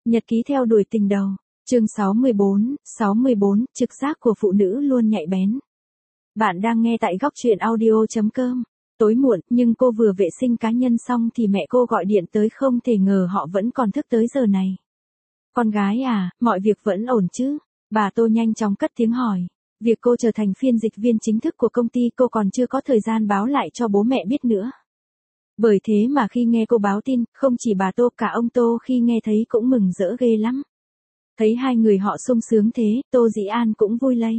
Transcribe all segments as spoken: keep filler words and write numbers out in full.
Nhật ký theo đuổi tình đầu. Chương sáu mươi bốn, sáu mươi bốn, trực giác của phụ nữ luôn nhạy bén. Bạn đang nghe tại góc truyện audio chấm com. Tối muộn, nhưng cô vừa vệ sinh cá nhân xong thì mẹ cô gọi điện tới, không thể ngờ họ vẫn còn thức tới giờ này. Con gái à, mọi việc vẫn ổn chứ? Bà Tô nhanh chóng cất tiếng hỏi. Việc cô trở thành phiên dịch viên chính thức của công ty cô còn chưa có thời gian báo lại cho bố mẹ biết nữa. Bởi thế mà khi nghe cô báo tin, không chỉ bà Tô, cả ông Tô khi nghe thấy cũng mừng rỡ ghê lắm. Thấy hai người họ sung sướng thế, Tô Dĩ An cũng vui lây.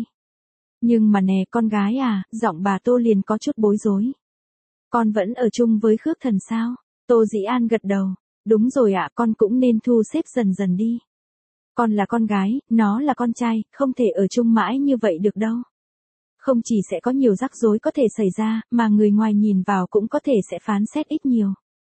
Nhưng mà nè con gái à, giọng bà Tô liền có chút bối rối. Con vẫn ở chung với Khước Thần sao? Tô Dĩ An gật đầu. Đúng rồi ạ, con cũng nên thu xếp dần dần đi. Con là con gái, nó là con trai, không thể ở chung mãi như vậy được đâu. Không chỉ sẽ có nhiều rắc rối có thể xảy ra, mà người ngoài nhìn vào cũng có thể sẽ phán xét ít nhiều.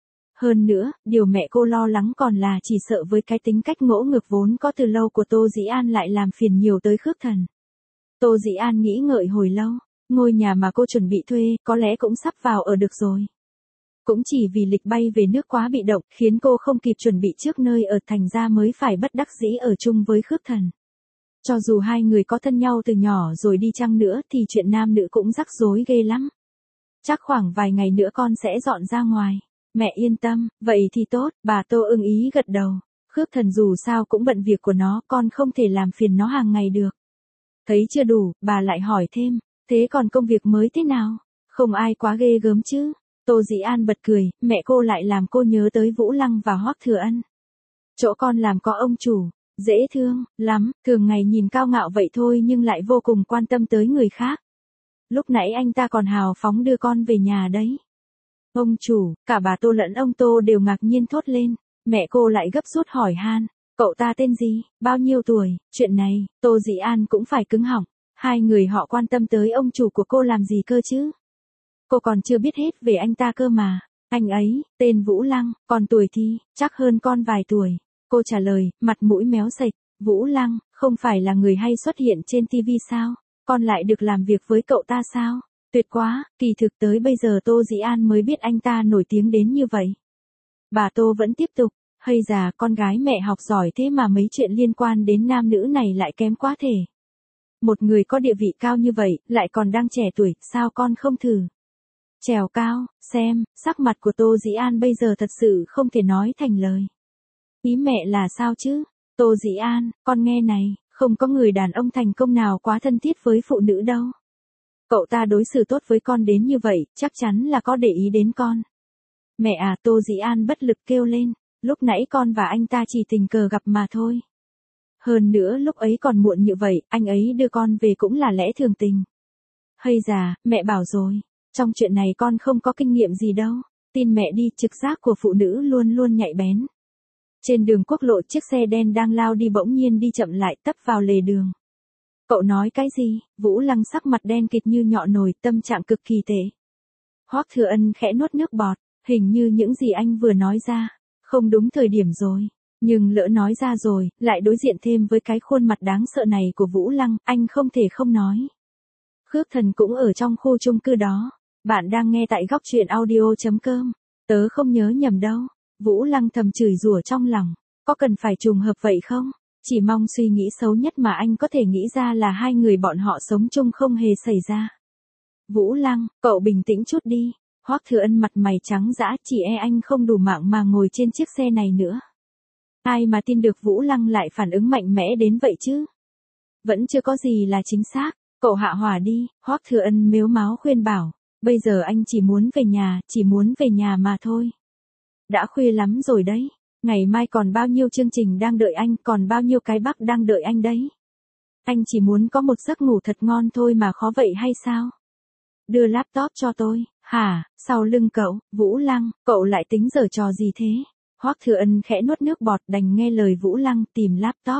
Hơn nữa, điều mẹ cô lo lắng còn là chỉ sợ với cái tính cách ngỗ ngược vốn có từ lâu của Tô Dĩ An lại làm phiền nhiều tới Khước Thần. Tô Dĩ An nghĩ ngợi hồi lâu, ngôi nhà mà cô chuẩn bị thuê có lẽ cũng sắp vào ở được rồi. Cũng chỉ vì lịch bay về nước quá bị động khiến cô không kịp chuẩn bị trước nơi ở, thành ra mới phải bất đắc dĩ ở chung với Khước Thần. Cho dù hai người có thân nhau từ nhỏ rồi đi chăng nữa thì chuyện nam nữ cũng rắc rối ghê lắm. Chắc khoảng vài ngày nữa con sẽ dọn ra ngoài. Mẹ yên tâm, vậy thì tốt, bà Tô ưng ý gật đầu. Khước Thần dù sao cũng bận việc của nó, con không thể làm phiền nó hàng ngày được. Thấy chưa đủ, bà lại hỏi thêm, thế còn công việc mới thế nào? Không ai quá ghê gớm chứ? Tô Dĩ An bật cười, mẹ cô lại làm cô nhớ tới Vũ Lăng và Hoắc Thừa Ân. Chỗ con làm có ông chủ, dễ thương lắm, thường ngày nhìn cao ngạo vậy thôi nhưng lại vô cùng quan tâm tới người khác. Lúc nãy anh ta còn hào phóng đưa con về nhà đấy. Ông chủ, cả bà Tô lẫn ông Tô đều ngạc nhiên thốt lên, mẹ cô lại gấp rút hỏi han, cậu ta tên gì, bao nhiêu tuổi? Chuyện này, Tô Dĩ An cũng phải cứng họng, hai người họ quan tâm tới ông chủ của cô làm gì cơ chứ? Cô còn chưa biết hết về anh ta cơ mà. Anh ấy, tên Vũ Lăng, còn tuổi thì, chắc hơn con vài tuổi. Cô trả lời, mặt mũi méo sạch. Vũ Lăng, không phải là người hay xuất hiện trên ti vi sao? Con lại được làm việc với cậu ta sao? Tuyệt quá, kỳ thực tới bây giờ Tô Dĩ An mới biết anh ta nổi tiếng đến như vậy. Bà Tô vẫn tiếp tục, hay già, con gái mẹ học giỏi thế mà mấy chuyện liên quan đến nam nữ này lại kém quá thể. Một người có địa vị cao như vậy, lại còn đang trẻ tuổi, sao con không thử? Trèo cao, xem, sắc mặt của Tô Dĩ An bây giờ thật sự không thể nói thành lời. Ý mẹ là sao chứ? Tô Dĩ An, con nghe này, không có người đàn ông thành công nào quá thân thiết với phụ nữ đâu. Cậu ta đối xử tốt với con đến như vậy, chắc chắn là có để ý đến con. Mẹ à, Tô Dĩ An bất lực kêu lên, lúc nãy con và anh ta chỉ tình cờ gặp mà thôi. Hơn nữa lúc ấy còn muộn như vậy, anh ấy đưa con về cũng là lẽ thường tình. Hay già, mẹ bảo rồi. Trong chuyện này con không có kinh nghiệm gì đâu, tin mẹ đi, trực giác của phụ nữ luôn luôn nhạy bén. Trên đường quốc lộ chiếc xe đen đang lao đi bỗng nhiên đi chậm lại, tấp vào lề đường. Cậu nói cái gì? Vũ Lăng sắc mặt đen kịt như nhọ nồi, tâm trạng cực kỳ tệ. Hoắc Thừa Ân khẽ nuốt nước bọt, hình như những gì anh vừa nói ra, không đúng thời điểm rồi. Nhưng lỡ nói ra rồi, lại đối diện thêm với cái khuôn mặt đáng sợ này của Vũ Lăng, anh không thể không nói. Khước Thần cũng ở trong khu chung cư đó. Bạn đang nghe tại góc truyện audio chấm com. Tớ không nhớ nhầm đâu. Vũ Lăng thầm chửi rủa trong lòng. Có cần phải trùng hợp vậy không? Chỉ mong suy nghĩ xấu nhất mà anh có thể nghĩ ra là hai người bọn họ sống chung không hề xảy ra. Vũ Lăng, cậu bình tĩnh chút đi. Hoắc Thừa Ân mặt mày trắng dã, chỉ e anh không đủ mạng mà ngồi trên chiếc xe này nữa. Ai mà tin được Vũ Lăng lại phản ứng mạnh mẽ đến vậy chứ? Vẫn chưa có gì là chính xác. Cậu hạ hỏa đi, Hoắc Thừa Ân mếu máo khuyên bảo. Bây giờ anh chỉ muốn về nhà, chỉ muốn về nhà mà thôi. Đã khuya lắm rồi đấy. Ngày mai còn bao nhiêu chương trình đang đợi anh, còn bao nhiêu cái bắc đang đợi anh đấy. Anh chỉ muốn có một giấc ngủ thật ngon thôi mà khó vậy hay sao? Đưa laptop cho tôi. Hả? Sau lưng cậu, Vũ Lăng, cậu lại tính giở trò gì thế? Hoắc Thừa Ân khẽ nuốt nước bọt, đành nghe lời Vũ Lăng, tìm laptop.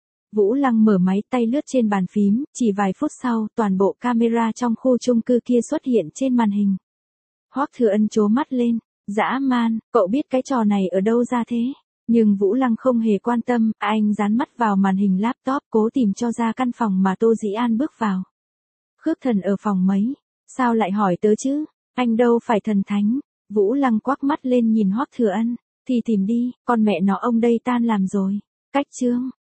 Vũ Lăng mở máy, tay lướt trên bàn phím, chỉ vài phút sau, toàn bộ camera trong khu chung cư kia xuất hiện trên màn hình. Hoắc Thừa Ân trố mắt lên, dã man, cậu biết cái trò này ở đâu ra thế? Nhưng Vũ Lăng không hề quan tâm, anh dán mắt vào màn hình laptop, cố tìm cho ra căn phòng mà Tô Dĩ An bước vào. Khước Thần ở phòng mấy? Sao lại hỏi tớ chứ? Anh đâu phải thần thánh. Vũ Lăng quắc mắt lên nhìn Hoắc Thừa Ân, thì tìm đi, con mẹ nó ông đây tan làm rồi. Cách chương